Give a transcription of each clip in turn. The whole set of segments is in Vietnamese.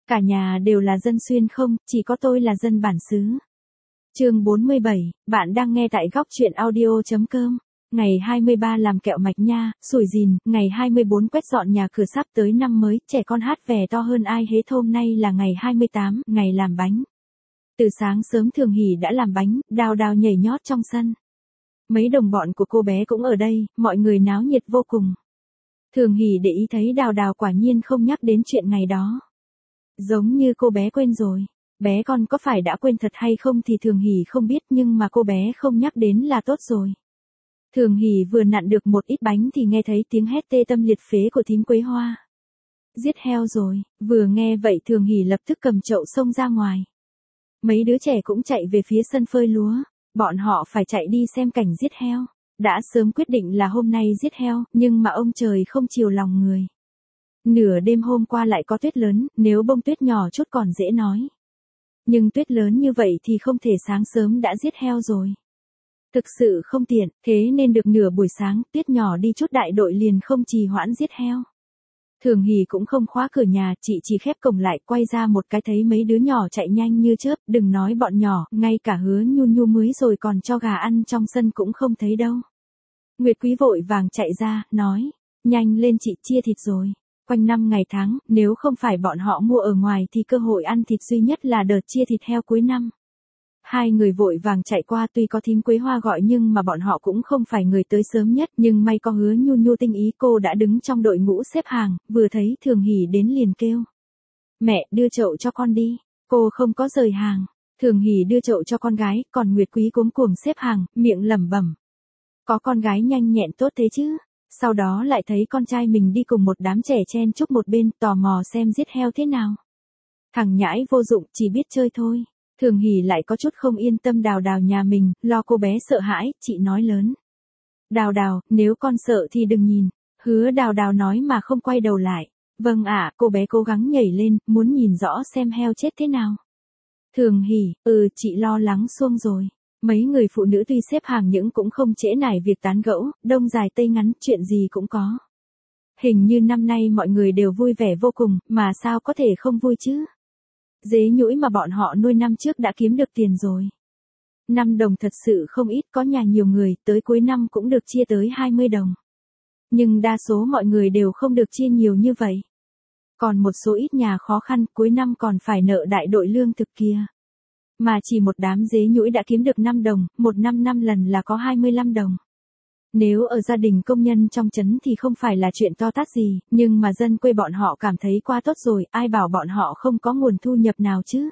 Cả nhà đều là dân xuyên không, chỉ có tôi là dân bản xứ. Chương 47, bạn đang nghe tại góc truyện audio.com. Ngày 23 làm kẹo mạch nha, sủi dìn, ngày 24 quét dọn nhà cửa sắp tới năm mới, trẻ con hát vẻ to hơn ai hết. Hôm nay là ngày 28, ngày làm bánh. Từ sáng sớm Thường Hỷ đã làm bánh, Đào Đào nhảy nhót trong sân. Mấy đồng bọn của cô bé cũng ở đây, mọi người náo nhiệt vô cùng. Thường Hỷ để ý thấy Đào Đào quả nhiên không nhắc đến chuyện ngày đó. Giống như cô bé quên rồi. Bé con có phải đã quên thật hay không thì Thường Hỷ không biết, nhưng mà cô bé không nhắc đến là tốt rồi. Thường Hỷ vừa nặn được một ít bánh thì nghe thấy tiếng hét tê tâm liệt phế của thím Quế Hoa. Giết heo rồi. Vừa nghe vậy Thường Hỷ lập tức cầm chậu xông ra ngoài. Mấy đứa trẻ cũng chạy về phía sân phơi lúa. Bọn họ phải chạy đi xem cảnh giết heo. Đã sớm quyết định là hôm nay giết heo, nhưng mà ông trời không chiều lòng người. Nửa đêm hôm qua lại có tuyết lớn, nếu bông tuyết nhỏ chút còn dễ nói. Nhưng tuyết lớn như vậy thì không thể sáng sớm đã giết heo rồi. Thực sự không tiện, thế nên được nửa buổi sáng, tuyết nhỏ đi chút đại đội liền không trì hoãn giết heo. Thường Hỷ cũng không khóa cửa nhà, chị chỉ khép cổng lại, quay ra một cái thấy mấy đứa nhỏ chạy nhanh như chớp, đừng nói bọn nhỏ, ngay cả Hứa Nhu Nhu mới rồi còn cho gà ăn trong sân cũng không thấy đâu. Nguyệt Quý vội vàng chạy ra, nói, nhanh lên chị, chia thịt rồi. Quanh năm ngày tháng, nếu không phải bọn họ mua ở ngoài thì cơ hội ăn thịt duy nhất là đợt chia thịt heo cuối năm. Hai người vội vàng chạy qua, tuy có thím Quế Hoa gọi nhưng mà bọn họ cũng không phải người tới sớm nhất, nhưng may có Hứa Nhu Nhu tinh ý, cô đã đứng trong đội ngũ xếp hàng, vừa thấy Thường Hỷ đến liền kêu. Mẹ, đưa chậu cho con đi. Cô không có rời hàng. Thường Hỷ đưa chậu cho con gái, còn Nguyệt Quý cuống cuồng xếp hàng, miệng lẩm bẩm. Có con gái nhanh nhẹn tốt thế chứ. Sau đó lại thấy con trai mình đi cùng một đám trẻ chen chúc một bên, tò mò xem giết heo thế nào. Thằng nhãi vô dụng, chỉ biết chơi thôi. Thường Hỷ lại có chút không yên tâm Đào Đào nhà mình, lo cô bé sợ hãi, chị nói lớn. Đào Đào, nếu con sợ thì đừng nhìn. Hứa Đào Đào nói mà không quay đầu lại. Vâng ạ, cô bé cố gắng nhảy lên, muốn nhìn rõ xem heo chết thế nào. Thường Hỷ, chị lo lắng xuông rồi. Mấy người phụ nữ tuy xếp hàng nhưng cũng không trễ nải việc tán gẫu, đông dài tây ngắn, chuyện gì cũng có. Hình như năm nay mọi người đều vui vẻ vô cùng, mà sao có thể không vui chứ? Dế nhũi mà bọn họ nuôi năm trước đã kiếm được tiền rồi. 5 đồng thật sự không ít, có nhà nhiều người, tới cuối năm cũng được chia tới 20 đồng. Nhưng đa số mọi người đều không được chia nhiều như vậy. Còn một số ít nhà khó khăn, cuối năm còn phải nợ đại đội lương thực kia. Mà chỉ một đám dế nhũi đã kiếm được 5 đồng, một năm 5 lần là có 25 đồng. Nếu ở gia đình công nhân trong trấn thì không phải là chuyện to tát gì, nhưng mà dân quê bọn họ cảm thấy quá tốt rồi, ai bảo bọn họ không có nguồn thu nhập nào chứ.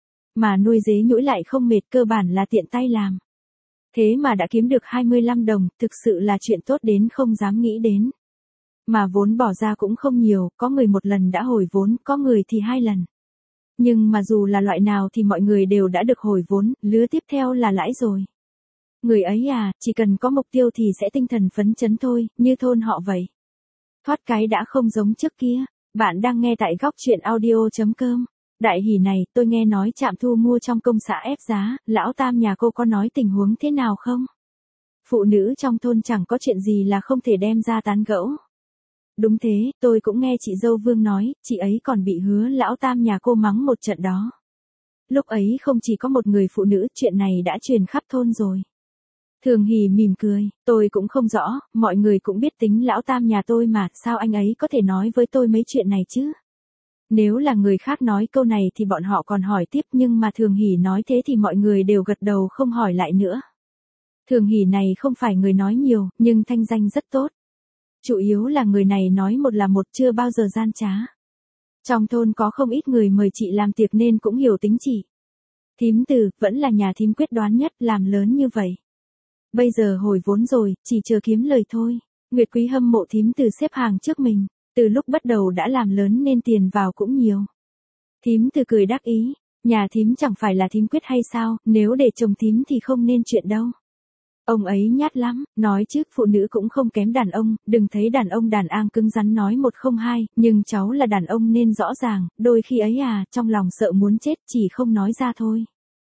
Mà nuôi dế nhũi lại không mệt, cơ bản là tiện tay làm. Thế mà đã kiếm được 25 đồng, thực sự là chuyện tốt đến không dám nghĩ đến. Mà vốn bỏ ra cũng không nhiều, có người một lần đã hồi vốn, có người thì 2 lần. Nhưng mà dù là loại nào thì mọi người đều đã được hồi vốn, lứa tiếp theo là lãi rồi. Người ấy à, chỉ cần có mục tiêu thì sẽ tinh thần phấn chấn thôi, như thôn họ vậy. Thoát cái đã không giống trước kia. Bạn đang nghe tại góc truyện audio.com. Đại hỉ này, tôi nghe nói trạm thu mua trong công xã ép giá, lão Tam nhà cô có nói tình huống thế nào không? Phụ nữ trong thôn chẳng có chuyện gì là không thể đem ra tán gẫu. Đúng thế, tôi cũng nghe chị dâu Vương nói, chị ấy còn bị Hứa lão Tam nhà cô mắng một trận đó. Lúc ấy không chỉ có một người phụ nữ, chuyện này đã truyền khắp thôn rồi. Thường Hỷ mỉm cười, tôi cũng không rõ, mọi người cũng biết tính lão Tam nhà tôi mà, sao anh ấy có thể nói với tôi mấy chuyện này chứ? Nếu là người khác nói câu này thì bọn họ còn hỏi tiếp, nhưng mà Thường Hỷ nói thế thì mọi người đều gật đầu không hỏi lại nữa. Thường Hỷ này không phải người nói nhiều, nhưng thanh danh rất tốt. Chủ yếu là người này nói một là một, chưa bao giờ gian trá. Trong thôn có không ít người mời chị làm tiệc nên cũng hiểu tính chị. Thím Từ, vẫn là nhà thím quyết đoán nhất, làm lớn như vậy. Bây giờ hồi vốn rồi, chỉ chờ kiếm lời thôi. Nguyệt Quý hâm mộ thím Từ xếp hàng trước mình. Từ lúc bắt đầu đã làm lớn nên tiền vào cũng nhiều. Thím Từ cười đắc ý. Nhà thím chẳng phải là thím quyết hay sao, nếu để chồng thím thì không nên chuyện đâu. Ông ấy nhát lắm, nói chứ phụ nữ cũng không kém đàn ông, đừng thấy đàn ông đàn an cứng rắn nói 102, nhưng cháu là đàn ông nên rõ ràng, đôi khi ấy à, trong lòng sợ muốn chết chỉ không nói ra thôi.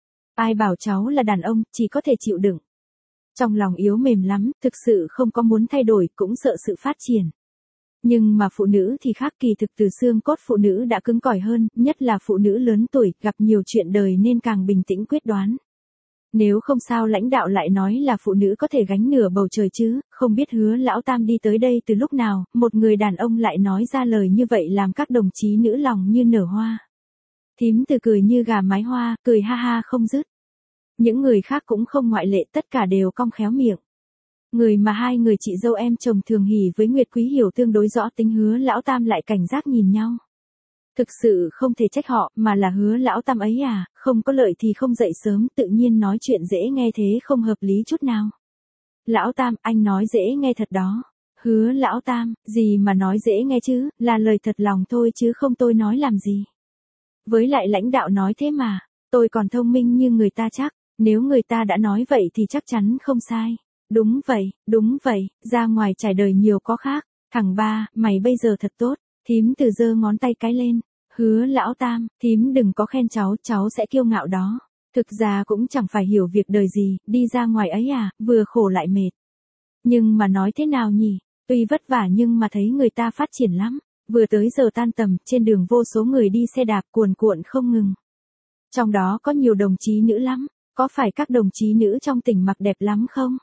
Ai bảo cháu là đàn ông, chỉ có thể chịu đựng. Trong lòng yếu mềm lắm, thực sự không có muốn thay đổi, cũng sợ sự phát triển. Nhưng mà phụ nữ thì khác, kỳ thực từ xương cốt phụ nữ đã cứng cỏi hơn, nhất là phụ nữ lớn tuổi, gặp nhiều chuyện đời nên càng bình tĩnh quyết đoán. Nếu không sao lãnh đạo lại nói là phụ nữ có thể gánh nửa bầu trời chứ, không biết Hứa Lão Tam đi tới đây từ lúc nào, một người đàn ông lại nói ra lời như vậy làm các đồng chí nữ lòng như nở hoa. Thím Từ cười như gà mái hoa, cười ha ha không dứt. Những người khác cũng không ngoại lệ, tất cả đều cong khéo miệng. Người mà hai người chị dâu em chồng Thường Hỷ với Nguyệt Quý hiểu tương đối rõ tính, Hứa Lão Tam lại cảnh giác nhìn nhau. Thực sự không thể trách họ, mà là Hứa Lão Tam ấy à, không có lợi thì không dậy sớm, tự nhiên nói chuyện dễ nghe thế không hợp lý chút nào. Lão Tam, anh nói dễ nghe thật đó. Hứa Lão Tam, gì mà nói dễ nghe chứ, là lời thật lòng thôi chứ không tôi nói làm gì. Với lại lãnh đạo nói thế mà, tôi còn thông minh như người ta chắc, nếu người ta đã nói vậy thì chắc chắn không sai. Đúng vậy, ra ngoài trải đời nhiều có khác. Thằng ba, mày bây giờ thật tốt. Thím Từ giơ ngón tay cái lên. Hứa Lão Tam, thím đừng có khen cháu sẽ kiêu ngạo đó. Thực ra cũng chẳng phải hiểu việc đời gì, đi ra ngoài ấy à, vừa khổ lại mệt. Nhưng mà nói thế nào nhỉ, tuy vất vả nhưng mà thấy người ta phát triển lắm. Vừa tới giờ tan tầm, trên đường vô số người đi xe đạp cuồn cuộn không ngừng. Trong đó có nhiều đồng chí nữ lắm, có phải các đồng chí nữ trong tỉnh mặc đẹp lắm không?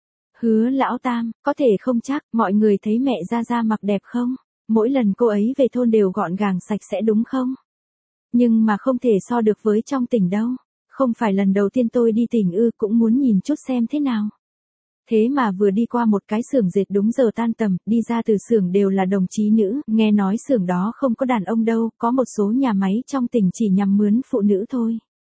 Hứa Lão Tam, có thể không chắc, mọi người thấy mẹ Gia mặc đẹp không? Mỗi lần cô ấy về thôn đều gọn gàng sạch sẽ đúng không? Nhưng mà không thể so được với trong tỉnh đâu. Không phải lần đầu tiên tôi đi tỉnh ư, cũng muốn nhìn chút xem thế nào. Thế mà vừa đi qua một cái xưởng dệt đúng giờ tan tầm, đi ra từ xưởng đều là đồng chí nữ, nghe nói xưởng đó không có đàn ông đâu, có một số nhà máy trong tỉnh chỉ nhằm mướn phụ nữ thôi.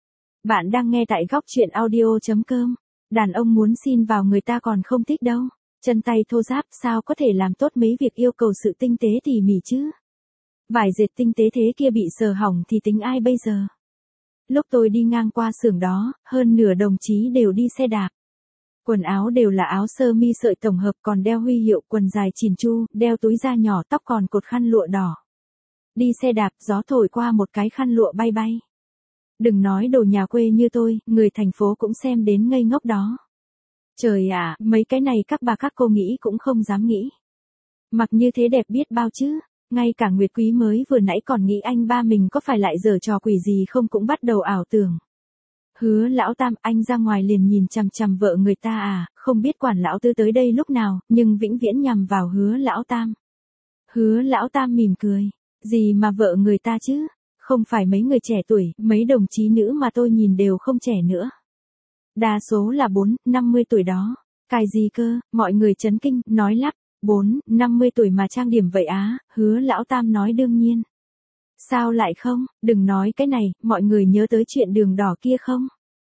Bạn đang nghe tại góc truyện audio.com. Đàn ông muốn xin vào người ta còn không thích đâu. Chân tay thô ráp sao có thể làm tốt mấy việc yêu cầu sự tinh tế tỉ mỉ chứ. Vải dệt tinh tế thế kia bị sờ hỏng thì tính ai bây giờ. Lúc tôi đi ngang qua xưởng đó, hơn nửa đồng chí đều đi xe đạp. Quần áo đều là áo sơ mi sợi tổng hợp, còn đeo huy hiệu, quần dài chỉn chu, đeo túi da nhỏ, tóc còn cột khăn lụa đỏ. Đi xe đạp, gió thổi qua một cái khăn lụa bay bay. Đừng nói đồ nhà quê như tôi, người thành phố cũng xem đến ngây ngốc đó. Trời ạ, mấy cái này các bà các cô nghĩ cũng không dám nghĩ. Mặc như thế đẹp biết bao chứ, ngay cả Nguyệt Quý mới vừa nãy còn nghĩ anh ba mình có phải lại giở trò quỷ gì không cũng bắt đầu ảo tưởng. Hứa Lão Tam, anh ra ngoài liền nhìn chằm chằm vợ người ta à, không biết quản lão tư tới đây lúc nào, nhưng vĩnh viễn nhằm vào Hứa Lão Tam. Hứa Lão Tam mỉm cười, gì mà vợ người ta chứ, không phải mấy người trẻ tuổi, mấy đồng chí nữ mà tôi nhìn đều không trẻ nữa. Đa số là 4-50 tuổi đó. Cái gì cơ, mọi người chấn kinh, nói lắp, 4-50 tuổi mà trang điểm vậy á, Hứa Lão Tam nói đương nhiên. Sao lại không, đừng nói cái này, mọi người nhớ tới chuyện đường đỏ kia không?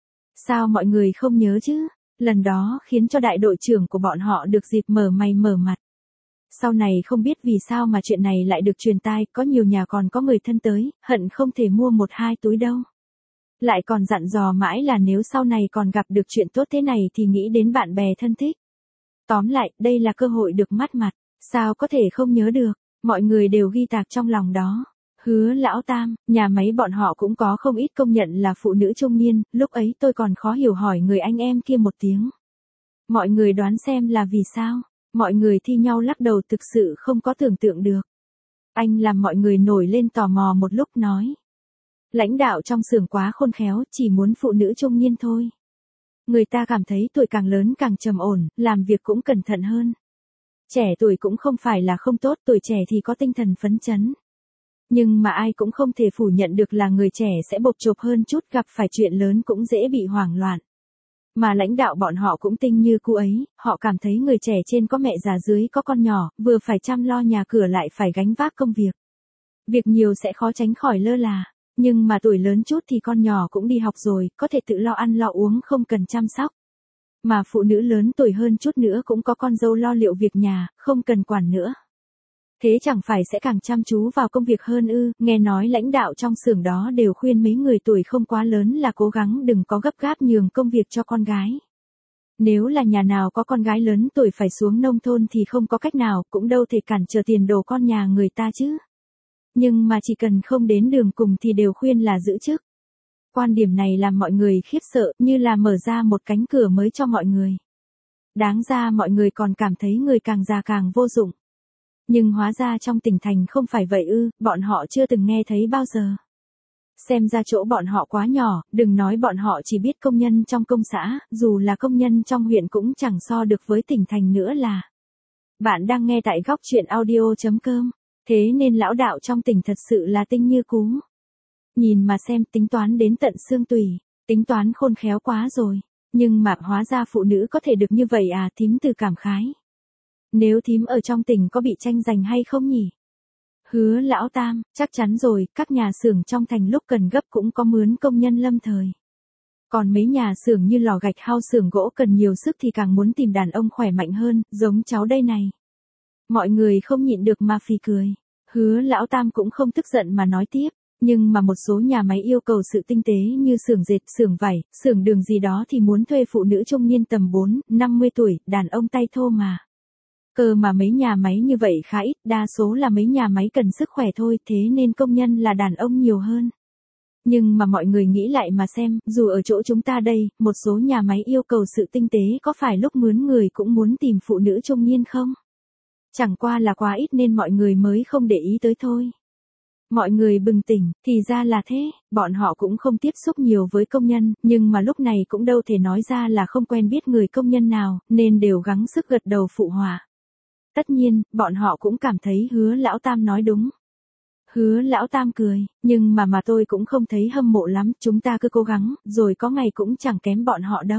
Sao mọi người không nhớ chứ? Lần đó khiến cho đại đội trưởng của bọn họ được dịp mở mày mở mặt. Sau này không biết vì sao mà chuyện này lại được truyền tai, có nhiều nhà còn có người thân tới, hận không thể mua 1-2 túi đâu. Lại còn dặn dò mãi là nếu sau này còn gặp được chuyện tốt thế này thì nghĩ đến bạn bè thân thích. Tóm lại, đây là cơ hội được mắt mặt, sao có thể không nhớ được, mọi người đều ghi tạc trong lòng đó. Hứa Lão Tam, nhà máy bọn họ cũng có không ít công nhận là phụ nữ trung niên, lúc ấy tôi còn khó hiểu hỏi người anh em kia một tiếng. Mọi người đoán xem là vì sao, mọi người thi nhau lắc đầu thực sự không có tưởng tượng được. Anh làm mọi người nổi lên tò mò một lúc nói. Lãnh đạo trong xưởng quá khôn khéo, chỉ muốn phụ nữ trung niên thôi. Người ta cảm thấy tuổi càng lớn càng trầm ổn, làm việc cũng cẩn thận hơn. Trẻ tuổi cũng không phải là không tốt, tuổi trẻ thì có tinh thần phấn chấn. Nhưng mà ai cũng không thể phủ nhận được là người trẻ sẽ bộp chộp hơn chút, gặp phải chuyện lớn cũng dễ bị hoảng loạn. Mà lãnh đạo bọn họ cũng tinh như cô ấy, họ cảm thấy người trẻ trên có mẹ già dưới có con nhỏ, vừa phải chăm lo nhà cửa lại phải gánh vác công việc. Việc nhiều sẽ khó tránh khỏi lơ là, nhưng mà tuổi lớn chút thì con nhỏ cũng đi học rồi, có thể tự lo ăn lo uống không cần chăm sóc. Mà phụ nữ lớn tuổi hơn chút nữa cũng có con dâu lo liệu việc nhà, không cần quản nữa. Thế chẳng phải sẽ càng chăm chú vào công việc hơn ư, nghe nói lãnh đạo trong xưởng đó đều khuyên mấy người tuổi không quá lớn là cố gắng đừng có gấp gáp nhường công việc cho con gái. Nếu là nhà nào có con gái lớn tuổi phải xuống nông thôn thì không có cách nào, cũng đâu thể cản trở tiền đồ con nhà người ta chứ. Nhưng mà chỉ cần không đến đường cùng thì đều khuyên là giữ chức. Quan điểm này làm mọi người khiếp sợ, như là mở ra một cánh cửa mới cho mọi người. Đáng ra mọi người còn cảm thấy người càng già càng vô dụng. Nhưng hóa ra trong tỉnh thành không phải vậy ư, bọn họ chưa từng nghe thấy bao giờ. Xem ra chỗ bọn họ quá nhỏ, đừng nói bọn họ chỉ biết công nhân trong công xã, dù là công nhân trong huyện cũng chẳng so được với tỉnh thành nữa là. Bạn đang nghe tại góc chuyện audio.com, thế nên lão đạo trong tỉnh thật sự là tinh như cú. Nhìn mà xem, tính toán đến tận xương tủy, tính toán khôn khéo quá rồi, nhưng mà hóa ra phụ nữ có thể được như vậy à, thím từ cảm khái. Nếu thím ở trong tỉnh có bị tranh giành hay không nhỉ? Hứa lão tam, chắc chắn rồi, các nhà xưởng trong thành lúc cần gấp cũng có mướn công nhân lâm thời. Còn mấy nhà xưởng như lò gạch hao xưởng gỗ cần nhiều sức thì càng muốn tìm đàn ông khỏe mạnh hơn, giống cháu đây này. Mọi người không nhịn được mà phì cười. Hứa lão tam cũng không tức giận mà nói tiếp, nhưng mà một số nhà máy yêu cầu sự tinh tế như xưởng dệt, xưởng vải, xưởng đường gì đó thì muốn thuê phụ nữ trung niên tầm 4-50 tuổi, đàn ông tay thô mà. Cơ mà mấy nhà máy như vậy khá ít, đa số là mấy nhà máy cần sức khỏe thôi, thế nên công nhân là đàn ông nhiều hơn. Nhưng mà mọi người nghĩ lại mà xem, dù ở chỗ chúng ta đây, một số nhà máy yêu cầu sự tinh tế có phải lúc mướn người cũng muốn tìm phụ nữ trung niên không? Chẳng qua là quá ít nên mọi người mới không để ý tới thôi. Mọi người bừng tỉnh, thì ra là thế, bọn họ cũng không tiếp xúc nhiều với công nhân, nhưng mà lúc này cũng đâu thể nói ra là không quen biết người công nhân nào, nên đều gắng sức gật đầu phụ họa. Tất nhiên, bọn họ cũng cảm thấy hứa lão tam nói đúng. Hứa lão tam cười, nhưng mà tôi cũng không thấy hâm mộ lắm, chúng ta cứ cố gắng, rồi có ngày cũng chẳng kém bọn họ đâu.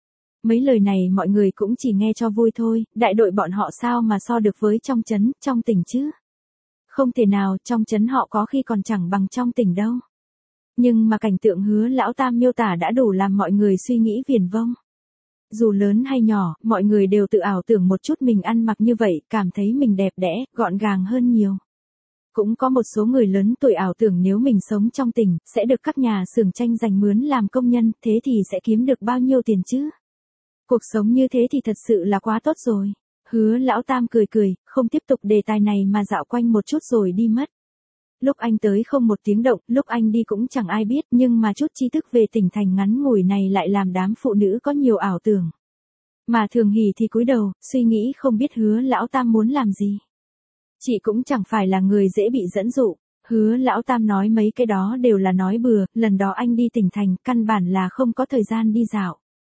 Mấy lời này mọi người cũng chỉ nghe cho vui thôi, đại đội bọn họ sao mà so được với trong trấn, trong tỉnh chứ. Không thể nào, trong trấn họ có khi còn chẳng bằng trong tỉnh đâu. Nhưng mà cảnh tượng hứa lão tam miêu tả đã đủ làm mọi người suy nghĩ viển vông. Dù lớn hay nhỏ, mọi người đều tự ảo tưởng một chút mình ăn mặc như vậy, cảm thấy mình đẹp đẽ, gọn gàng hơn nhiều. Cũng có một số người lớn tuổi ảo tưởng nếu mình sống trong tỉnh, sẽ được các nhà xưởng tranh giành mướn làm công nhân, thế thì sẽ kiếm được bao nhiêu tiền chứ? Cuộc sống như thế thì thật sự là quá tốt rồi. Hứa lão tam cười cười, không tiếp tục đề tài này mà dạo quanh một chút rồi đi mất. Lúc anh tới không một tiếng động, lúc anh đi cũng chẳng ai biết, nhưng mà chút tri thức về tỉnh thành ngắn ngủi này lại làm đám phụ nữ có nhiều ảo tưởng. Mà Thường Hỷ thì cúi đầu, suy nghĩ không biết hứa lão tam muốn làm gì. Chị cũng chẳng phải là người dễ bị dẫn dụ, hứa lão tam nói mấy cái đó đều là nói bừa, lần đó anh đi tỉnh thành, căn bản là không có thời gian đi dạo.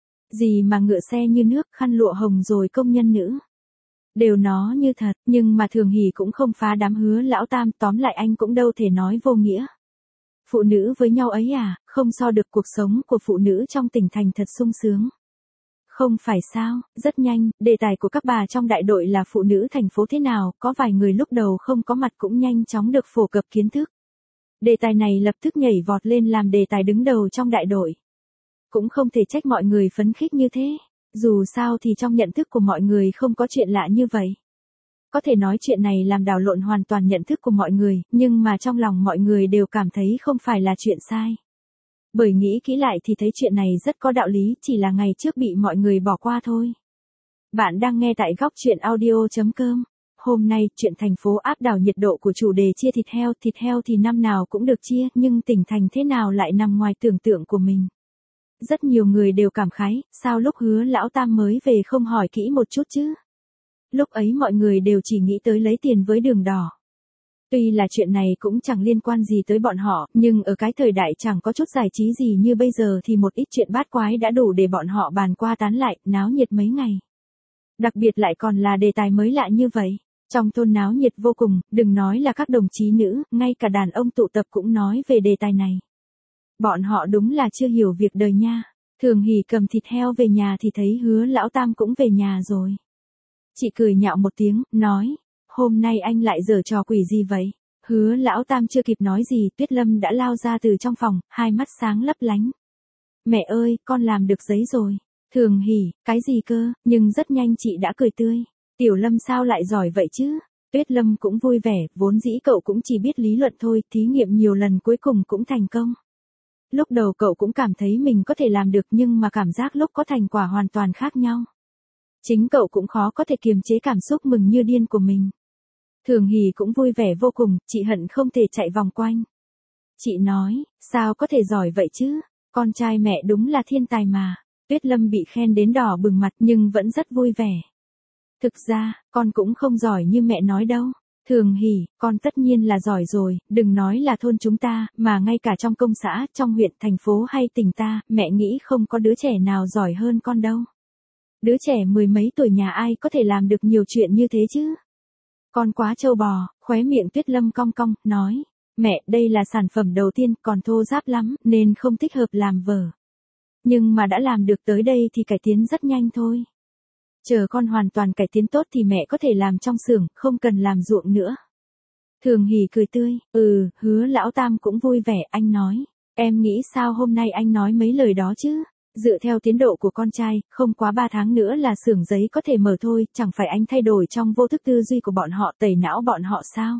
Gì mà ngựa xe như nước, khăn lụa hồng rồi công nhân nữ. Đều nó như thật, nhưng mà Thường Hỷ cũng không phá đám hứa lão tam, tóm lại anh cũng đâu thể nói vô nghĩa. Phụ nữ với nhau ấy à, không so được, cuộc sống của phụ nữ trong tỉnh thành thật sung sướng. Không phải sao, rất nhanh, đề tài của các bà trong đại đội là phụ nữ thành phố thế nào, có vài người lúc đầu không có mặt cũng nhanh chóng được phổ cập kiến thức. Đề tài này lập tức nhảy vọt lên làm đề tài đứng đầu trong đại đội. Cũng không thể trách mọi người phấn khích như thế, dù sao thì trong nhận thức của mọi người không có chuyện lạ như vậy. Có thể nói chuyện này làm đảo lộn hoàn toàn nhận thức của mọi người, nhưng mà trong lòng mọi người đều cảm thấy không phải là chuyện sai. Bởi nghĩ kỹ lại thì thấy chuyện này rất có đạo lý, chỉ là ngày trước bị mọi người bỏ qua thôi. Bạn đang nghe tại góc chuyện audio.com. Hôm nay, chuyện thành phố áp đảo nhiệt độ của chủ đề chia thịt heo thì năm nào cũng được chia, nhưng tỉnh thành thế nào lại nằm ngoài tưởng tượng của mình. Rất nhiều người đều cảm khái, sao lúc hứa lão tam mới về không hỏi kỹ một chút chứ. Lúc ấy mọi người đều chỉ nghĩ tới lấy tiền với đường đỏ. Tuy là chuyện này cũng chẳng liên quan gì tới bọn họ, nhưng ở cái thời đại chẳng có chút giải trí gì như bây giờ thì một ít chuyện bát quái đã đủ để bọn họ bàn qua tán lại, náo nhiệt mấy ngày. Đặc biệt lại còn là đề tài mới lạ như vậy. Trong thôn náo nhiệt vô cùng, đừng nói là các đồng chí nữ, ngay cả đàn ông tụ tập cũng nói về đề tài này. Bọn họ đúng là chưa hiểu việc đời nha. Thường Hỷ cầm thịt heo về nhà thì thấy hứa lão tam cũng về nhà rồi. Chị cười nhạo một tiếng, nói, hôm nay anh lại giở trò quỷ gì vậy? Hứa lão tam chưa kịp nói gì, Tuyết Lâm đã lao ra từ trong phòng, hai mắt sáng lấp lánh. Mẹ ơi, con làm được giấy rồi. Thường Hỷ, cái gì cơ, nhưng rất nhanh chị đã cười tươi. Tiểu Lâm sao lại giỏi vậy chứ? Tuyết Lâm cũng vui vẻ, vốn dĩ cậu cũng chỉ biết lý luận thôi, thí nghiệm nhiều lần cuối cùng cũng thành công. Lúc đầu cậu cũng cảm thấy mình có thể làm được nhưng mà cảm giác lúc có thành quả hoàn toàn khác nhau. Chính cậu cũng khó có thể kiềm chế cảm xúc mừng như điên của mình. Thường Hỷ cũng vui vẻ vô cùng, chị hận không thể chạy vòng quanh. Chị nói, sao có thể giỏi vậy chứ, con trai mẹ đúng là thiên tài mà. Tuyết Lâm bị khen đến đỏ bừng mặt nhưng vẫn rất vui vẻ. Thực ra, con cũng không giỏi như mẹ nói đâu. Thường Hỷ, con tất nhiên là giỏi rồi, đừng nói là thôn chúng ta, mà ngay cả trong công xã, trong huyện, thành phố hay tỉnh ta, mẹ nghĩ không có đứa trẻ nào giỏi hơn con đâu. Đứa trẻ mười mấy tuổi nhà ai có thể làm được nhiều chuyện như thế chứ? Con quá trâu bò, khóe miệng Tuyết Lâm cong cong, nói. Mẹ, đây là sản phẩm đầu tiên, còn thô ráp lắm, nên không thích hợp làm vở. Nhưng mà đã làm được tới đây thì cải tiến rất nhanh thôi. Chờ con hoàn toàn cải tiến tốt thì mẹ có thể làm trong xưởng, không cần làm ruộng nữa. Thường Hỷ cười tươi, Hứa lão tam cũng vui vẻ, anh nói. Em nghĩ sao hôm nay anh nói mấy lời đó chứ? Dựa theo tiến độ của con trai, không quá 3 tháng nữa là xưởng giấy có thể mở thôi, chẳng phải anh thay đổi trong vô thức tư duy của bọn họ, tẩy não bọn họ sao?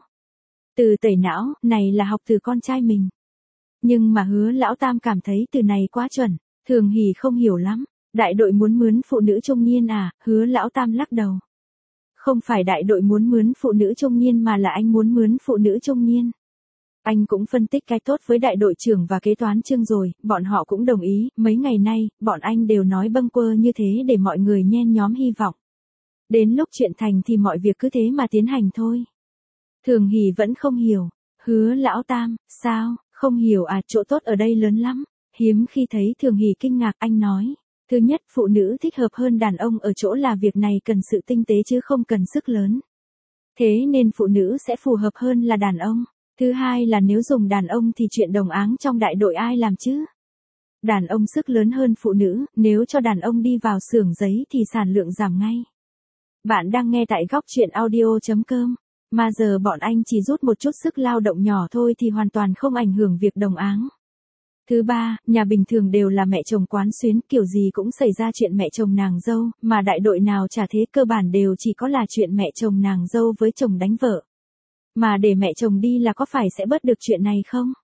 Từ tẩy não, này là học từ con trai mình. Nhưng mà Hứa lão tam cảm thấy từ này quá chuẩn, Thường Hỷ không hiểu lắm. Đại đội muốn mướn phụ nữ trung niên à? Hứa lão tam lắc đầu. Không phải đại đội muốn mướn phụ nữ trung niên mà là anh muốn mướn phụ nữ trung niên. Anh cũng phân tích cái tốt với đại đội trưởng và kế toán Trương rồi, bọn họ cũng đồng ý, mấy ngày nay, bọn anh đều nói bâng quơ như thế để mọi người nhen nhóm hy vọng. Đến lúc chuyện thành thì mọi việc cứ thế mà tiến hành thôi. Thường Hỷ vẫn không hiểu. Hứa lão tam, sao, không hiểu à? Chỗ tốt ở đây lớn lắm. Hiếm khi thấy Thường Hỷ kinh ngạc, anh nói. Thứ nhất, phụ nữ thích hợp hơn đàn ông ở chỗ là việc này cần sự tinh tế chứ không cần sức lớn. Thế nên phụ nữ sẽ phù hợp hơn là đàn ông. Thứ hai là nếu dùng đàn ông thì chuyện đồng áng trong đại đội ai làm chứ? Đàn ông sức lớn hơn phụ nữ, nếu cho đàn ông đi vào xưởng giấy thì sản lượng giảm ngay. Bạn đang nghe tại góc truyện audio.com. Mà giờ bọn anh chỉ rút một chút sức lao động nhỏ thôi thì hoàn toàn không ảnh hưởng việc đồng áng. Thứ ba, nhà bình thường đều là mẹ chồng quán xuyến, kiểu gì cũng xảy ra chuyện mẹ chồng nàng dâu, mà đại đội nào chả thế, cơ bản đều chỉ có là chuyện mẹ chồng nàng dâu với chồng đánh vợ. Mà để mẹ chồng đi là có phải sẽ bớt được chuyện này không?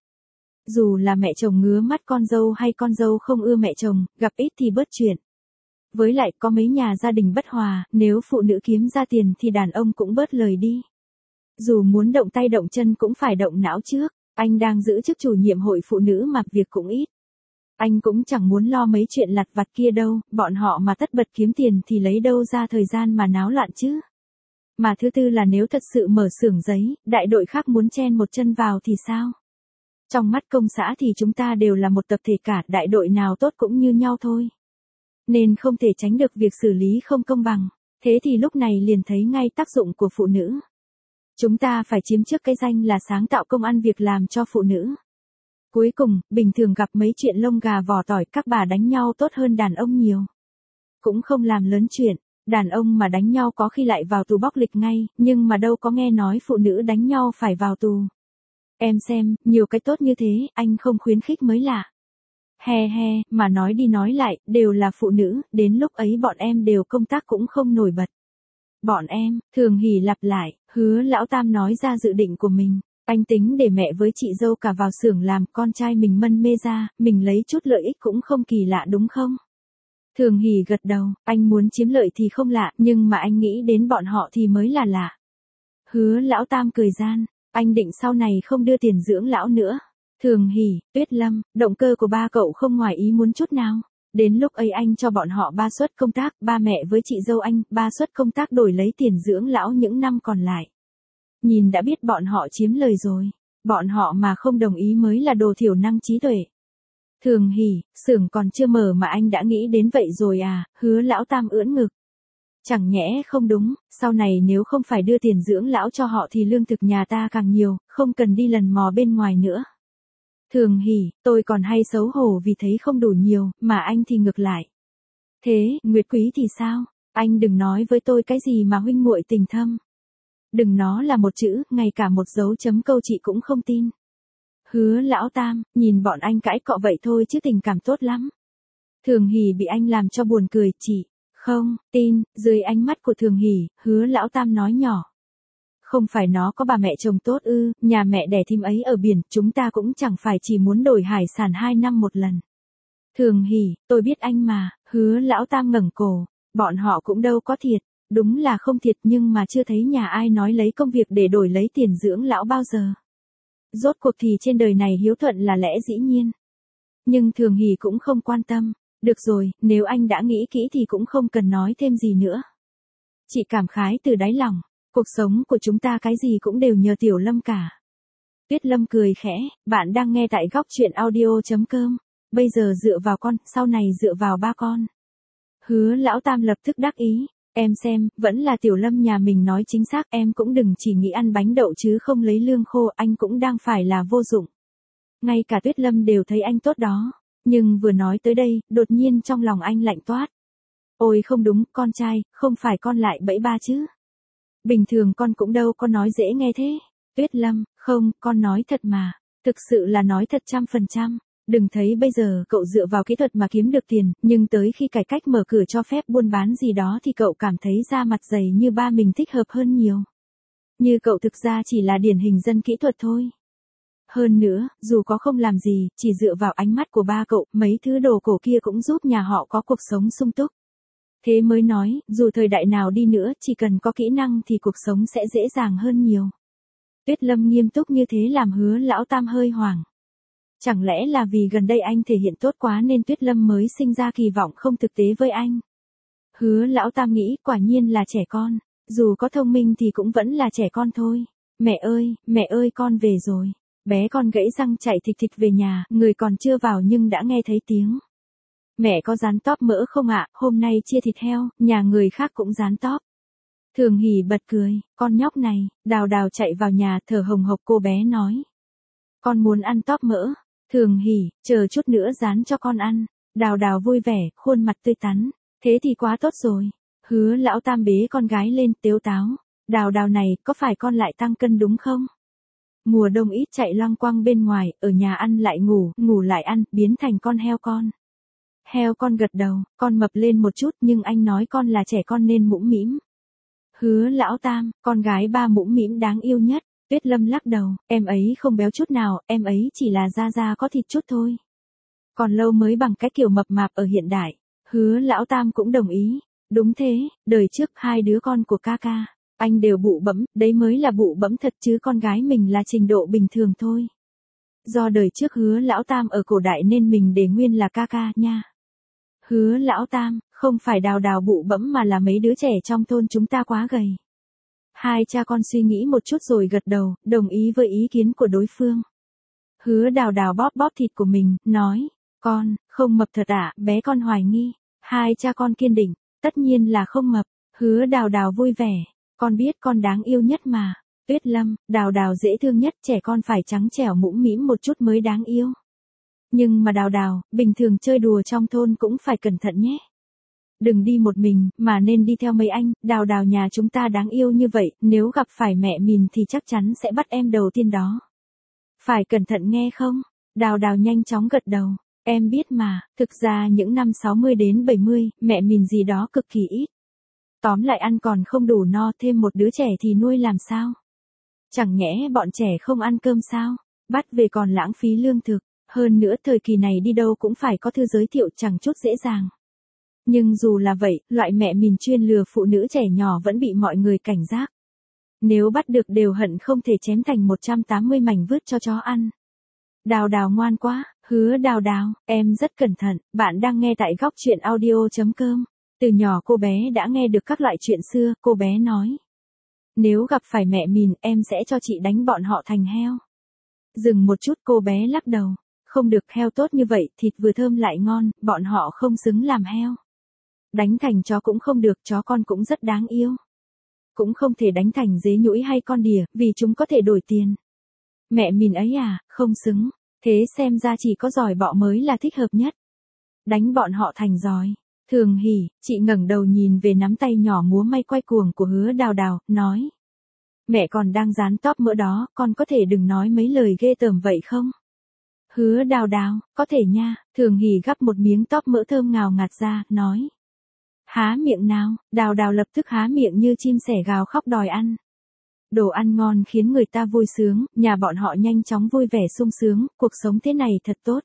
Dù là mẹ chồng ngứa mắt con dâu hay con dâu không ưa mẹ chồng, gặp ít thì bớt chuyện. Với lại có mấy nhà gia đình bất hòa, nếu phụ nữ kiếm ra tiền thì đàn ông cũng bớt lời đi. Dù muốn động tay động chân cũng phải động não trước. Anh đang giữ chức chủ nhiệm hội phụ nữ mà việc cũng ít. Anh cũng chẳng muốn lo mấy chuyện lặt vặt kia đâu, bọn họ mà tất bật kiếm tiền thì lấy đâu ra thời gian mà náo loạn chứ. Mà thứ tư là nếu thật sự mở xưởng giấy, đại đội khác muốn chen một chân vào thì sao? Trong mắt công xã thì chúng ta đều là một tập thể cả, đại đội nào tốt cũng như nhau thôi. Nên không thể tránh được việc xử lý không công bằng. Thế thì lúc này liền thấy ngay tác dụng của phụ nữ. Chúng ta phải chiếm trước cái danh là sáng tạo công ăn việc làm cho phụ nữ. Cuối cùng, bình thường gặp mấy chuyện lông gà vỏ tỏi, các bà đánh nhau tốt hơn đàn ông nhiều. Cũng không làm lớn chuyện, đàn ông mà đánh nhau có khi lại vào tù bóc lịch ngay, nhưng mà đâu có nghe nói phụ nữ đánh nhau phải vào tù. Em xem, nhiều cái tốt như thế, anh không khuyến khích mới lạ. He he, mà nói đi nói lại, đều là phụ nữ, đến lúc ấy bọn em đều công tác cũng không nổi bật. Bọn em, Thường Hỷ lặp lại, Hứa lão tam nói ra dự định của mình. Anh tính để mẹ với chị dâu cả vào xưởng làm, con trai mình mân mê ra, mình lấy chút lợi ích cũng không kỳ lạ đúng không? Thường Hỷ gật đầu, anh muốn chiếm lợi thì không lạ, nhưng mà anh nghĩ đến bọn họ thì mới là lạ. Hứa lão tam cười gian, anh định sau này không đưa tiền dưỡng lão nữa. Thường Hỷ, Tuyết Lâm, động cơ của ba cậu không ngoài ý muốn chút nào. Đến lúc ấy anh cho bọn họ 3 suất công tác, ba mẹ với chị dâu anh, 3 suất công tác đổi lấy tiền dưỡng lão những năm còn lại. Nhìn đã biết bọn họ chiếm lời rồi. Bọn họ mà không đồng ý mới là đồ thiểu năng trí tuệ. Thường Hỷ, xưởng còn chưa mở mà anh đã nghĩ đến vậy rồi à? Hứa lão tam ưỡn ngực. Chẳng nhẽ không đúng, sau này nếu không phải đưa tiền dưỡng lão cho họ thì lương thực nhà ta càng nhiều, không cần đi lần mò bên ngoài nữa. Thường Hỷ, tôi còn hay xấu hổ vì thấy không đủ nhiều, mà anh thì ngược lại. Thế, Nguyệt Quý thì sao? Anh đừng nói với tôi cái gì mà huynh muội tình thâm. Đừng nó là một chữ, ngay cả một dấu chấm câu chị cũng không tin. Hứa lão tam, nhìn bọn anh cãi cọ vậy thôi chứ tình cảm tốt lắm. Thường Hỷ bị anh làm cho buồn cười, chị. Không, tin, dưới ánh mắt của Thường Hỷ, Hứa lão tam nói nhỏ. Không phải nó có bà mẹ chồng tốt ư, nhà mẹ đẻ thím ấy ở biển, chúng ta cũng chẳng phải chỉ muốn đổi hải sản 2 năm một lần. Thường Hỷ, tôi biết anh mà, Hứa lão tam ngẩng cổ, bọn họ cũng đâu có thiệt, đúng là không thiệt nhưng mà chưa thấy nhà ai nói lấy công việc để đổi lấy tiền dưỡng lão bao giờ. Rốt cuộc thì trên đời này hiếu thuận là lẽ dĩ nhiên. Nhưng Thường Hỷ cũng không quan tâm, được rồi, nếu anh đã nghĩ kỹ thì cũng không cần nói thêm gì nữa. Chị cảm khái từ đáy lòng. Cuộc sống của chúng ta cái gì cũng đều nhờ Tiểu Lâm cả. Tuyết Lâm cười khẽ, bạn đang nghe tại góc truyện audio.com. Bây giờ dựa vào con, sau này dựa vào ba con. Hứa Lão Tam lập tức đắc ý. Em xem, vẫn là Tiểu Lâm nhà mình nói chính xác, em cũng đừng chỉ nghĩ ăn bánh đậu chứ không lấy lương khô, anh cũng đang phải là vô dụng. Ngay cả Tuyết Lâm đều thấy anh tốt đó. Nhưng vừa nói tới đây, đột nhiên trong lòng anh lạnh toát. Ôi không đúng, con trai, không phải con lại bẫy ba chứ. Bình thường con cũng đâu có nói dễ nghe thế. Tuyết Lâm, không, con nói thật mà. Thực sự là nói thật 100%. Đừng thấy bây giờ cậu dựa vào kỹ thuật mà kiếm được tiền, nhưng tới khi cải cách mở cửa cho phép buôn bán gì đó thì cậu cảm thấy da mặt dày như ba mình thích hợp hơn nhiều. Như cậu thực ra chỉ là điển hình dân kỹ thuật thôi. Hơn nữa, dù có không làm gì, chỉ dựa vào ánh mắt của ba cậu, mấy thứ đồ cổ kia cũng giúp nhà họ có cuộc sống sung túc. Thế mới nói, dù thời đại nào đi nữa, chỉ cần có kỹ năng thì cuộc sống sẽ dễ dàng hơn nhiều. Tuyết Lâm nghiêm túc như thế làm Hứa Lão Tam hơi hoảng. Chẳng lẽ là vì gần đây anh thể hiện tốt quá nên Tuyết Lâm mới sinh ra kỳ vọng không thực tế với anh? Hứa Lão Tam nghĩ quả nhiên là trẻ con, dù có thông minh thì cũng vẫn là trẻ con thôi. Mẹ ơi con về rồi. Bé con gãy răng chạy thịch thịch về nhà, người còn chưa vào nhưng đã nghe thấy tiếng. Mẹ có rán tóp mỡ không ạ? Hôm nay chia thịt heo, nhà người khác cũng rán tóp. Thường Hỷ bật cười, con nhóc này. Đào Đào chạy vào nhà thở hồng hộc, cô bé nói. Con muốn ăn tóp mỡ. Thường Hỷ, chờ chút nữa rán cho con ăn. Đào Đào vui vẻ, khuôn mặt tươi tắn. Thế thì quá tốt rồi. Hứa Lão Tam bế con gái lên, tếu táo. Đào Đào này, có phải con lại tăng cân đúng không? Mùa đông ít chạy loanh quanh bên ngoài, ở nhà ăn lại ngủ, ngủ lại ăn, biến thành con heo con. Heo con gật đầu, con mập lên một chút nhưng anh nói con là trẻ con nên mũm mĩm. Hứa Lão Tam, con gái ba mũm mĩm đáng yêu nhất. Tuyết Lâm lắc đầu, em ấy không béo chút nào, em ấy chỉ là da có thịt chút thôi. Còn lâu mới bằng cái kiểu mập mạp ở hiện đại. Hứa Lão Tam cũng đồng ý. Đúng thế, đời trước hai đứa con của ca ca, anh đều bụ bẫm, đấy mới là bụ bẫm thật chứ con gái mình là trình độ bình thường thôi. Do đời trước Hứa Lão Tam ở cổ đại nên mình để nguyên là ca ca nha. Hứa Lão Tam, không phải Đào Đào bụ bẫm mà là mấy đứa trẻ trong thôn chúng ta quá gầy. Hai cha con suy nghĩ một chút rồi gật đầu, đồng ý với ý kiến của đối phương. Hứa Đào Đào bóp bóp thịt của mình, nói, con, không mập thật ạ, bé con hoài nghi. Hai cha con kiên định, tất nhiên là không mập. Hứa Đào Đào vui vẻ, con biết con đáng yêu nhất mà. Tuyết Lâm, Đào Đào dễ thương nhất, trẻ con phải trắng trẻo mũm mĩm một chút mới đáng yêu. Nhưng mà Đào Đào, bình thường chơi đùa trong thôn cũng phải cẩn thận nhé. Đừng đi một mình, mà nên đi theo mấy anh. Đào Đào nhà chúng ta đáng yêu như vậy, nếu gặp phải mẹ mình thì chắc chắn sẽ bắt em đầu tiên đó. Phải cẩn thận nghe không? Đào Đào nhanh chóng gật đầu. Em biết mà, thực ra những năm 60 đến 70, mẹ mình gì đó cực kỳ ít. Tóm lại ăn còn không đủ no, thêm một đứa trẻ thì nuôi làm sao? Chẳng nhẽ bọn trẻ không ăn cơm sao? Bắt về còn lãng phí lương thực. Hơn nữa thời kỳ này đi đâu cũng phải có thư giới thiệu, chẳng chút dễ dàng. Nhưng dù là vậy, loại mẹ mình chuyên lừa phụ nữ trẻ nhỏ vẫn bị mọi người cảnh giác. Nếu bắt được đều hận không thể chém thành 180 mảnh vứt cho chó ăn. Đào Đào ngoan quá. Hứa Đào Đào, em rất cẩn thận. Bạn đang nghe tại góc truyện audio.com. Từ nhỏ cô bé đã nghe được các loại chuyện xưa, cô bé nói. Nếu gặp phải mẹ mình, em sẽ cho chị đánh bọn họ thành heo. Dừng một chút, cô bé lắc đầu. Không được, heo tốt như vậy, thịt vừa thơm lại ngon, bọn họ không xứng làm heo. Đánh thành chó cũng không được, chó con cũng rất đáng yêu. Cũng không thể đánh thành dế nhũi hay con đỉa, vì chúng có thể đổi tiền. Mẹ mình ấy à, không xứng. Thế xem ra chỉ có giỏi bọ mới là thích hợp nhất. Đánh bọn họ thành giỏi. Thường Hỷ, chị ngẩng đầu nhìn về nắm tay nhỏ múa may quay cuồng của Hứa Đào Đào, nói. Mẹ còn đang dán tóp mỡ đó, con có thể đừng nói mấy lời ghê tởm vậy không? Hứa Đào Đào, có thể nha. Thường Hỷ gắp một miếng tóp mỡ thơm ngào ngạt ra, nói. Há miệng nào. Đào Đào lập tức há miệng như chim sẻ gào khóc đòi ăn. Đồ ăn ngon khiến người ta vui sướng, nhà bọn họ nhanh chóng vui vẻ sung sướng, cuộc sống thế này thật tốt.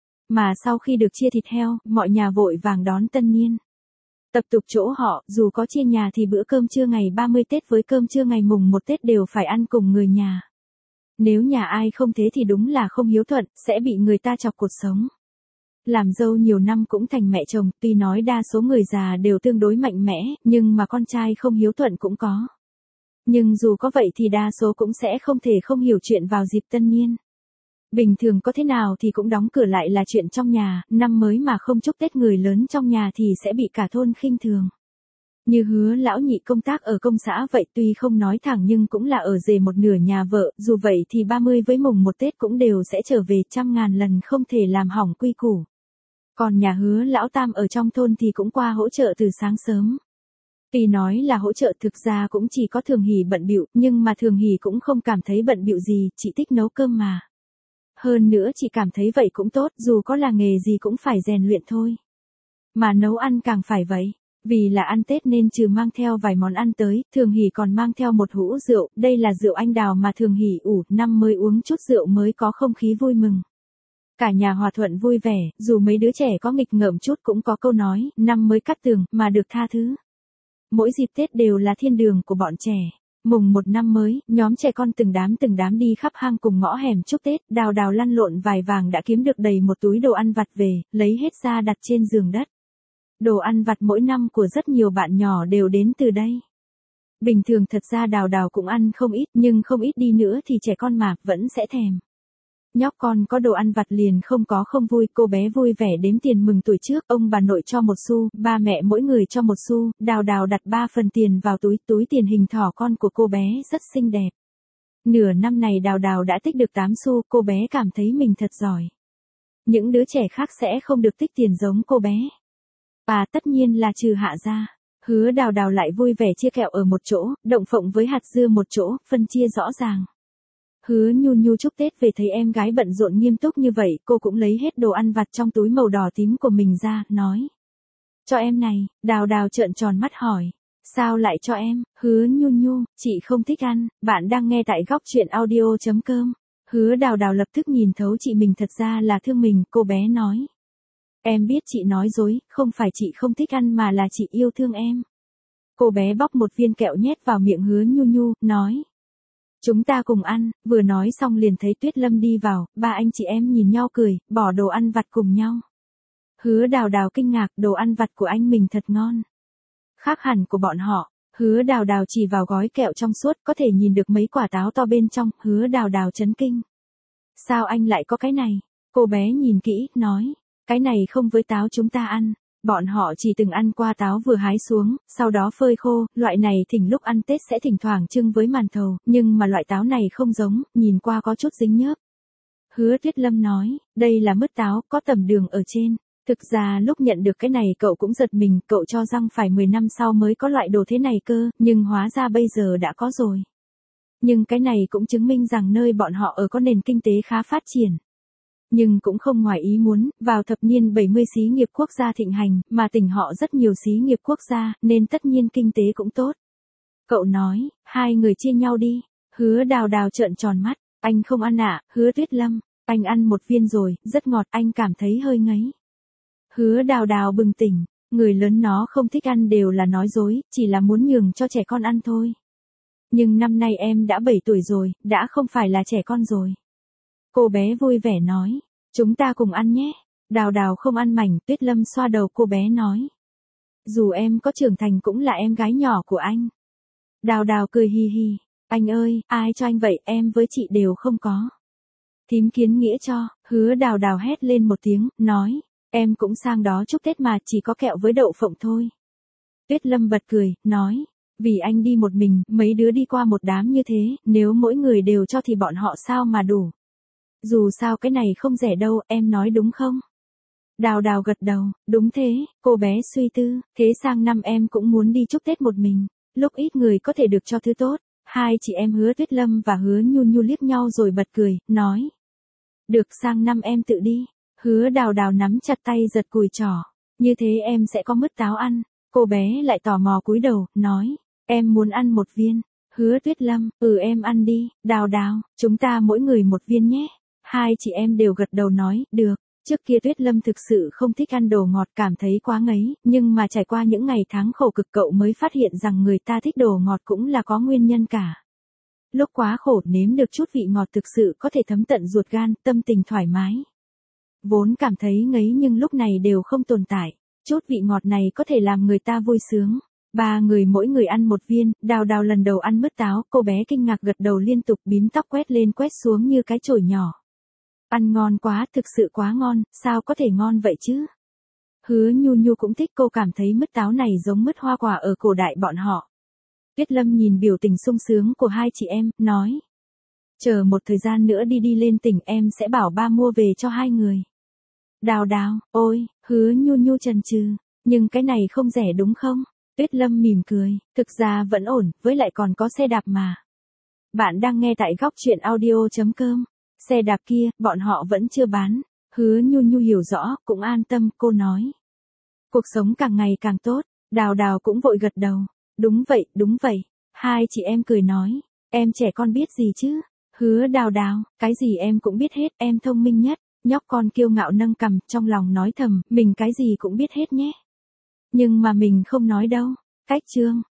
Mà sau khi được chia thịt heo, mọi nhà vội vàng đón tân niên. Tập tục chỗ họ, dù có chia nhà thì bữa cơm trưa ngày 30 Tết với cơm trưa ngày mùng 1 Tết đều phải ăn cùng người nhà. Nếu nhà ai không thế thì đúng là không hiếu thuận, sẽ bị người ta chọc cột sống. Làm dâu nhiều năm cũng thành mẹ chồng, tuy nói đa số người già đều tương đối mạnh mẽ, nhưng mà con trai không hiếu thuận cũng có. Nhưng dù có vậy thì đa số cũng sẽ không thể không hiểu chuyện vào dịp tân niên. Bình thường có thế nào thì cũng đóng cửa lại là chuyện trong nhà, năm mới mà không chúc Tết người lớn trong nhà thì sẽ bị cả thôn khinh thường. Như Hứa lão nhị công tác ở công xã vậy, tuy không nói thẳng nhưng cũng là ở rể một nửa nhà vợ, dù vậy thì 30 với mùng 1 Tết cũng đều sẽ trở về, trăm ngàn lần không thể làm hỏng quy củ. Còn nhà Hứa lão tam ở trong thôn thì cũng qua hỗ trợ từ sáng sớm. Tuy nói là hỗ trợ thực ra cũng chỉ có Thường Hỷ bận bịu, nhưng mà Thường Hỷ cũng không cảm thấy bận bịu gì, chị thích nấu cơm mà. Hơn nữa chị cảm thấy vậy cũng tốt, dù có là nghề gì cũng phải rèn luyện thôi. Mà nấu ăn càng phải vậy. Vì là ăn Tết nên trừ mang theo vài món ăn tới, Thường Hỷ còn mang theo một hũ rượu, đây là rượu anh đào mà Thường Hỷ ủ, năm mới uống chút rượu mới có không khí vui mừng. Cả nhà hòa thuận vui vẻ, dù mấy đứa trẻ có nghịch ngợm chút cũng có câu nói, năm mới cắt tường, mà được tha thứ. Mỗi dịp Tết đều là thiên đường của bọn trẻ. Mùng 1 năm mới, nhóm trẻ con từng đám đi khắp hang cùng ngõ hẻm chúc Tết, Đào Đào lăn lộn vài vàng đã kiếm được đầy một túi đồ ăn vặt về, lấy hết ra đặt trên giường đất. Đồ ăn vặt mỗi năm của rất nhiều bạn nhỏ đều đến từ đây. Bình thường thật ra Đào Đào cũng ăn không ít, nhưng không ít đi nữa thì trẻ con mà vẫn sẽ thèm. Nhóc con có đồ ăn vặt liền không có không vui, cô bé vui vẻ đếm tiền mừng tuổi trước, ông bà nội cho 1 xu, ba mẹ mỗi người cho 1 xu, Đào Đào đặt 3 phần tiền vào túi tiền hình thỏ con của cô bé rất xinh đẹp. Nửa năm này Đào Đào đã tích được 8 xu, cô bé cảm thấy mình thật giỏi. Những đứa trẻ khác sẽ không được tích tiền giống cô bé. Tất nhiên là trừ Hạ ra. Hứa Đào Đào lại vui vẻ chia kẹo ở một chỗ, Động Phộng với hạt dưa một chỗ, phân chia rõ ràng. Hứa Nhu Nhu chúc Tết về thấy em gái bận rộn nghiêm túc như vậy, cô cũng lấy hết đồ ăn vặt trong túi màu đỏ tím của mình ra, nói. Cho em này, Đào Đào trợn tròn mắt hỏi. Sao lại cho em? Hứa Nhu Nhu, chị không thích ăn, bạn đang nghe tại góc truyện audio.com. Hứa Đào Đào lập tức nhìn thấu chị mình thật ra là thương mình, cô bé nói. Em biết chị nói dối, không phải chị không thích ăn mà là chị yêu thương em. Cô bé bóc một viên kẹo nhét vào miệng Hứa Nhu Nhu, nói. Chúng ta cùng ăn, vừa nói xong liền thấy Tuyết Lâm đi vào, ba anh chị em nhìn nhau cười, bỏ đồ ăn vặt cùng nhau. Hứa Đào Đào kinh ngạc, đồ ăn vặt của anh mình thật ngon. Khác hẳn của bọn họ, Hứa Đào Đào chỉ vào gói kẹo trong suốt, có thể nhìn được mấy quả táo to bên trong, Hứa Đào Đào chấn kinh. Sao anh lại có cái này? Cô bé nhìn kỹ, nói. Cái này không với táo chúng ta ăn. Bọn họ chỉ từng ăn qua táo vừa hái xuống, sau đó phơi khô, loại này thỉnh lúc ăn Tết sẽ thỉnh thoảng trưng với màn thầu, nhưng mà loại táo này không giống, nhìn qua có chút dính nhớp. Hứa Tuyết Lâm nói, đây là mứt táo, có tẩm đường ở trên. Thực ra lúc nhận được cái này cậu cũng giật mình, cậu cho rằng phải 10 năm sau mới có loại đồ thế này cơ, nhưng hóa ra bây giờ đã có rồi. Nhưng cái này cũng chứng minh rằng nơi bọn họ ở có nền kinh tế khá phát triển. Nhưng cũng không ngoài ý muốn, vào thập niên 70 xí nghiệp quốc gia thịnh hành, mà tỉnh họ rất nhiều xí nghiệp quốc gia, nên tất nhiên kinh tế cũng tốt. Cậu nói, hai người chia nhau đi. Hứa Đào Đào trợn tròn mắt, anh không ăn ạ, Hứa Tuyết Lâm, anh ăn một viên rồi, rất ngọt, anh cảm thấy hơi ngấy. Hứa Đào Đào bừng tỉnh, người lớn nó không thích ăn đều là nói dối, chỉ là muốn nhường cho trẻ con ăn thôi. Nhưng năm nay em đã 7 tuổi rồi, đã không phải là trẻ con rồi. Cô bé vui vẻ nói, chúng ta cùng ăn nhé. Đào Đào không ăn mảnh, Tuyết Lâm xoa đầu cô bé nói. Dù em có trưởng thành cũng là em gái nhỏ của anh. Đào Đào cười hi hi, anh ơi, ai cho anh vậy, em với chị đều không có. Thím Kiến Nghĩa cho, Hứa Đào Đào hét lên một tiếng, nói, em cũng sang đó chúc Tết mà, chỉ có kẹo với đậu phộng thôi. Tuyết Lâm bật cười, nói, vì anh đi một mình, mấy đứa đi qua một đám như thế, nếu mỗi người đều cho thì bọn họ sao mà đủ. Dù sao cái này không rẻ đâu, em nói đúng không? Đào Đào gật đầu, đúng thế, cô bé suy tư, thế sang năm em cũng muốn đi chúc Tết một mình, lúc ít người có thể được cho thứ tốt. Hai chị em Hứa Tuyết Lâm và Hứa Nhu Nhu liếc nhau rồi bật cười, nói. Được, sang năm em tự đi. Hứa Đào Đào nắm chặt tay giật cùi trỏ, như thế em sẽ có mứt táo ăn. Cô bé lại tò mò cúi đầu, nói, em muốn ăn một viên. Hứa Tuyết Lâm, em ăn đi. Đào Đào, chúng ta mỗi người một viên nhé. Hai chị em đều gật đầu nói, được. Trước kia Tuyết Lâm thực sự không thích ăn đồ ngọt, cảm thấy quá ngấy, nhưng mà trải qua những ngày tháng khổ cực cậu mới phát hiện rằng người ta thích đồ ngọt cũng là có nguyên nhân cả. Lúc quá khổ nếm được chút vị ngọt thực sự có thể thấm tận ruột gan, tâm tình thoải mái. Vốn cảm thấy ngấy nhưng lúc này đều không tồn tại. Chút vị ngọt này có thể làm người ta vui sướng. Ba người mỗi người ăn một viên, Đào Đào lần đầu ăn mứt táo, cô bé kinh ngạc gật đầu liên tục bím tóc quét lên quét xuống như cái chổi nhỏ. Ăn ngon quá, thực sự quá ngon, sao có thể ngon vậy chứ? Hứa Nhu Nhu cũng thích, cô cảm thấy mứt táo này giống mứt hoa quả ở cổ đại bọn họ. Tuyết Lâm nhìn biểu tình sung sướng của hai chị em, nói. Chờ một thời gian nữa đi lên tỉnh em sẽ bảo ba mua về cho hai người. Đào Đào, ôi, Hứa Nhu Nhu chần chừ, nhưng cái này không rẻ đúng không? Tuyết Lâm mỉm cười, thực ra vẫn ổn, với lại còn có xe đạp mà. Bạn đang nghe tại góc truyện audio.com. Xe đạp kia, bọn họ vẫn chưa bán. Hứa Nhu Nhu hiểu rõ, cũng an tâm, cô nói. Cuộc sống càng ngày càng tốt, Đào Đào cũng vội gật đầu. Đúng vậy. Hai chị em cười nói, em trẻ con biết gì chứ? Hứa Đào Đào, cái gì em cũng biết hết, em thông minh nhất. Nhóc con kiêu ngạo nâng cằm, trong lòng nói thầm, mình cái gì cũng biết hết nhé. Nhưng mà mình không nói đâu. Cách chương.